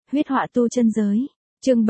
Huyết họa tu chân giới. Chương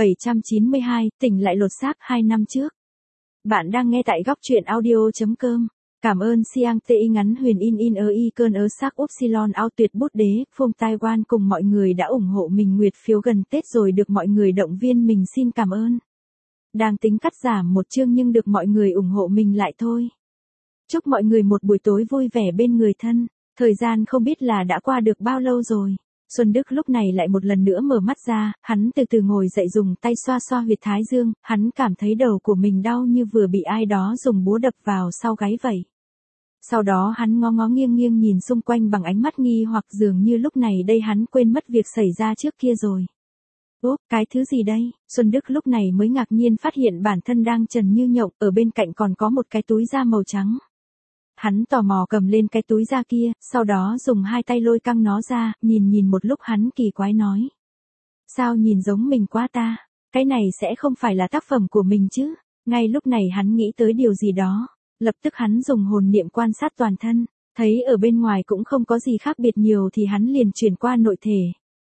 792, tỉnh lại lột xác 2 năm trước. Bạn đang nghe tại góc truyện audio.com. Cảm ơn Siang Ti ngắn huyền in ơi cơn sắc upsilon ao tuyệt bút đế, phông Taiwan cùng mọi người đã ủng hộ mình nguyệt phiếu gần Tết rồi được mọi người động viên mình xin cảm ơn. Đang tính cắt giảm một chương nhưng được mọi người ủng hộ mình lại thôi. Chúc mọi người một buổi tối vui vẻ bên người thân. Thời gian không biết là đã qua được bao lâu rồi. Xuân Đức lúc này lại một lần nữa mở mắt ra, hắn từ từ ngồi dậy dùng tay xoa xoa huyệt thái dương, hắn cảm thấy đầu của mình đau như vừa bị ai đó dùng búa đập vào sau gáy vậy. Sau đó hắn ngó nghiêng nhìn xung quanh bằng ánh mắt nghi hoặc dường như lúc này đây hắn quên mất việc xảy ra trước kia rồi. Úp, cái thứ gì đây? Xuân Đức lúc này mới ngạc nhiên phát hiện bản thân đang trần như nhộng, ở bên cạnh còn có một cái túi da màu trắng. Hắn tò mò cầm lên cái túi da kia, sau đó dùng hai tay lôi căng nó ra, nhìn một lúc hắn kỳ quái nói. Sao nhìn giống mình quá ta? Cái này sẽ không phải là tác phẩm của mình chứ? Ngay lúc này hắn nghĩ tới điều gì đó. Lập tức hắn dùng hồn niệm quan sát toàn thân, thấy ở bên ngoài cũng không có gì khác biệt nhiều thì hắn liền chuyển qua nội thể.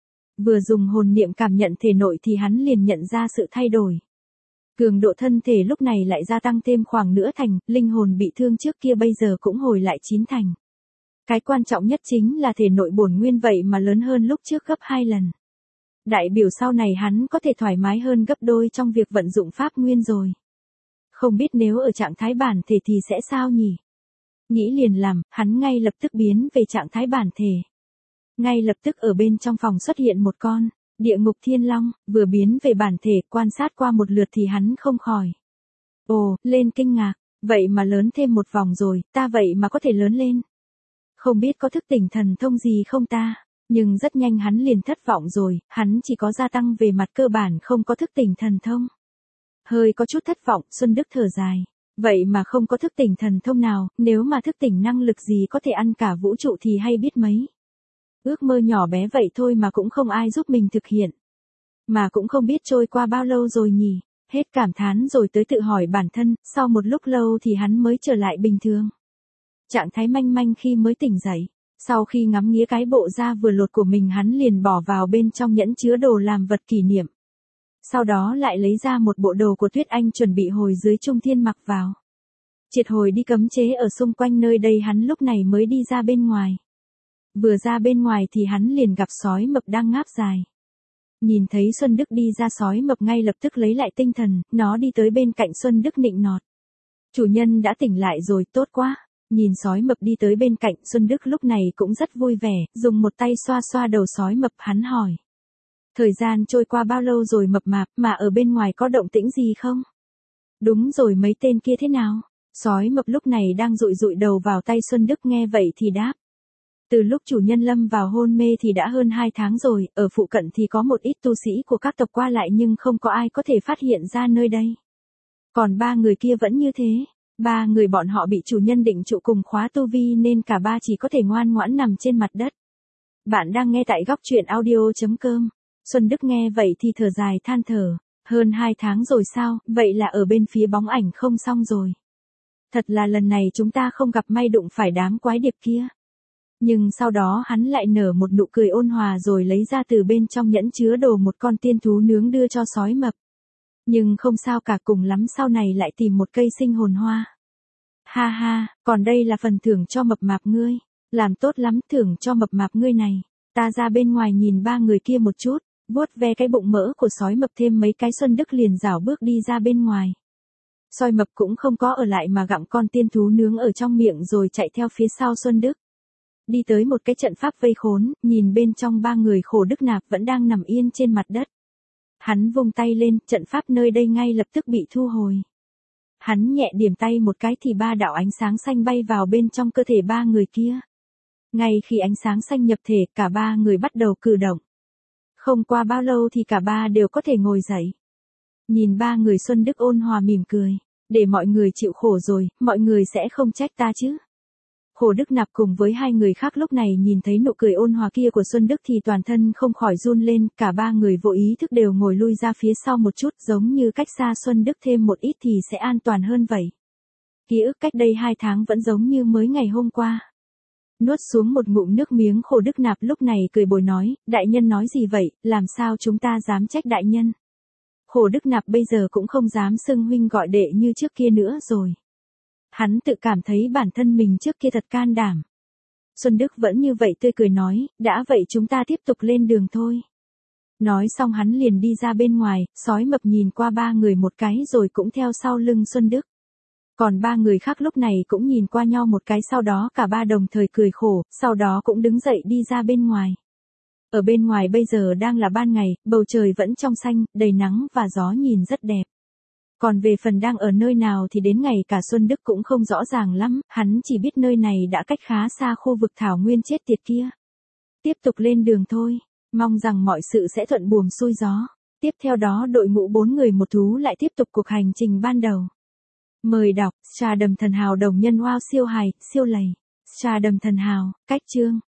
Vừa dùng hồn niệm cảm nhận thể nội thì hắn liền nhận ra sự thay đổi. Cường độ thân thể lúc này lại gia tăng thêm khoảng nửa thành, linh hồn bị thương trước kia bây giờ cũng hồi lại 9 thành. Cái quan trọng nhất chính là thể nội bổn nguyên vậy mà lớn hơn lúc trước gấp 2 lần. Đại biểu sau này hắn có thể thoải mái hơn gấp đôi trong việc vận dụng pháp nguyên rồi. Không biết nếu ở trạng thái bản thể thì sẽ sao nhỉ? Nghĩ liền làm, hắn ngay lập tức biến về trạng thái bản thể. Ngay lập tức ở bên trong phòng xuất hiện một con địa ngục thiên long, vừa biến về bản thể, quan sát qua một lượt thì hắn không khỏi. Ồ, lên kinh ngạc, vậy mà lớn thêm một vòng rồi, ta vậy mà có thể lớn lên. Không biết có thức tỉnh thần thông gì không ta, nhưng rất nhanh hắn liền thất vọng rồi, hắn chỉ có gia tăng về mặt cơ bản không có thức tỉnh thần thông. Hơi có chút thất vọng, Xuân Đức thở dài. Vậy mà không có thức tỉnh thần thông nào, nếu mà thức tỉnh năng lực gì có thể ăn cả vũ trụ thì hay biết mấy. Ước mơ nhỏ bé vậy thôi mà cũng không ai giúp mình thực hiện. Mà cũng không biết trôi qua bao lâu rồi nhỉ. Hết cảm thán rồi tới tự hỏi bản thân, sau một lúc lâu thì hắn mới trở lại bình thường. Trạng thái manh manh khi mới tỉnh dậy. Sau khi ngắm nghía cái bộ da vừa lột của mình hắn liền bỏ vào bên trong nhẫn chứa đồ làm vật kỷ niệm. Sau đó lại lấy ra một bộ đồ của Tuyết Anh chuẩn bị hồi dưới Trung Thiên mặc vào. Triệt hồi đi cấm chế ở xung quanh nơi đây hắn lúc này mới đi ra bên ngoài. Vừa ra bên ngoài thì hắn liền gặp sói mập đang ngáp dài. Nhìn thấy Xuân Đức đi ra sói mập ngay lập tức lấy lại tinh thần, nó đi tới bên cạnh Xuân Đức nịnh nọt. Chủ nhân đã tỉnh lại rồi, tốt quá. Nhìn sói mập đi tới bên cạnh Xuân Đức lúc này cũng rất vui vẻ, dùng một tay xoa xoa đầu sói mập hắn hỏi. Thời gian trôi qua bao lâu rồi mập mạp mà ở bên ngoài có động tĩnh gì không? Đúng rồi mấy tên kia thế nào? Sói mập lúc này đang dụi đầu vào tay Xuân Đức nghe vậy thì đáp. Từ lúc chủ nhân lâm vào hôn mê thì đã hơn 2 tháng rồi, ở phụ cận thì có một ít tu sĩ của các tộc qua lại nhưng không có ai có thể phát hiện ra nơi đây. Còn 3 người kia vẫn như thế. 3 người bọn họ bị chủ nhân định trụ cùng khóa tu vi nên cả 3 chỉ có thể ngoan ngoãn nằm trên mặt đất. Bạn đang nghe tại góc truyện audio.com. Xuân Đức nghe vậy thì thở dài than thở. Hơn 2 tháng rồi sao, vậy là ở bên phía bóng ảnh không xong rồi. Thật là lần này chúng ta không gặp may đụng phải đám quái điệp kia. Nhưng sau đó hắn lại nở một nụ cười ôn hòa rồi lấy ra từ bên trong nhẫn chứa đồ một con tiên thú nướng đưa cho sói mập. Nhưng không sao cả, cùng lắm sau này lại tìm một cây sinh hồn hoa. Ha ha, còn đây là phần thưởng cho mập mạp ngươi. Làm tốt lắm, thưởng cho mập mạp ngươi này. Ta ra bên ngoài nhìn 3 người kia một chút, vuốt ve cái bụng mỡ của sói mập thêm mấy cái. Xuân Đức liền rảo bước đi ra bên ngoài. Sói mập cũng không có ở lại mà gặm con tiên thú nướng ở trong miệng rồi chạy theo phía sau Xuân Đức. Đi tới một cái trận pháp vây khốn, nhìn bên trong 3 người khổ Đức Nạp vẫn đang nằm yên trên mặt đất. Hắn vung tay lên, trận pháp nơi đây ngay lập tức bị thu hồi. Hắn nhẹ điểm tay một cái thì 3 đạo ánh sáng xanh bay vào bên trong cơ thể 3 người kia. Ngay khi ánh sáng xanh nhập thể, cả 3 người bắt đầu cử động. Không qua bao lâu thì cả 3 đều có thể ngồi dậy. Nhìn 3 người Xuân Đức ôn hòa mỉm cười. Để mọi người chịu khổ rồi, mọi người sẽ không trách ta chứ. Khổ Đức Nạp cùng với 2 người khác lúc này nhìn thấy nụ cười ôn hòa kia của Xuân Đức thì toàn thân không khỏi run lên, cả 3 người vô ý thức đều ngồi lui ra phía sau một chút, giống như cách xa Xuân Đức thêm một ít thì sẽ an toàn hơn vậy. Ký ức cách đây 2 tháng vẫn giống như mới ngày hôm qua. Nuốt xuống một ngụm nước miếng, Khổ Đức Nạp lúc này cười bồi nói, đại nhân nói gì vậy, làm sao chúng ta dám trách đại nhân. Khổ Đức Nạp bây giờ cũng không dám xưng huynh gọi đệ như trước kia nữa rồi. Hắn tự cảm thấy bản thân mình trước kia thật can đảm. Xuân Đức vẫn như vậy tươi cười nói, đã vậy chúng ta tiếp tục lên đường thôi. Nói xong hắn liền đi ra bên ngoài, Sói Mập nhìn qua ba người một cái rồi cũng theo sau lưng Xuân Đức. Còn ba người khác lúc này cũng nhìn qua nhau một cái, sau đó cả ba đồng thời cười khổ, sau đó cũng đứng dậy đi ra bên ngoài. Ở bên ngoài bây giờ đang là ban ngày, bầu trời vẫn trong xanh, đầy nắng và gió nhìn rất đẹp. Còn về phần đang ở nơi nào thì đến ngày cả Xuân Đức cũng không rõ ràng lắm, hắn chỉ biết nơi này đã cách khá xa khu vực thảo nguyên chết tiệt kia. Tiếp tục lên đường thôi, mong rằng mọi sự sẽ thuận buồm xuôi gió. Tiếp theo đó đội ngũ 4 người một thú lại tiếp tục cuộc hành trình ban đầu. Mời đọc, Trà Đầm Thần Hào đồng nhân wow siêu hài, siêu lầy. Trà Đầm Thần Hào, cách chương.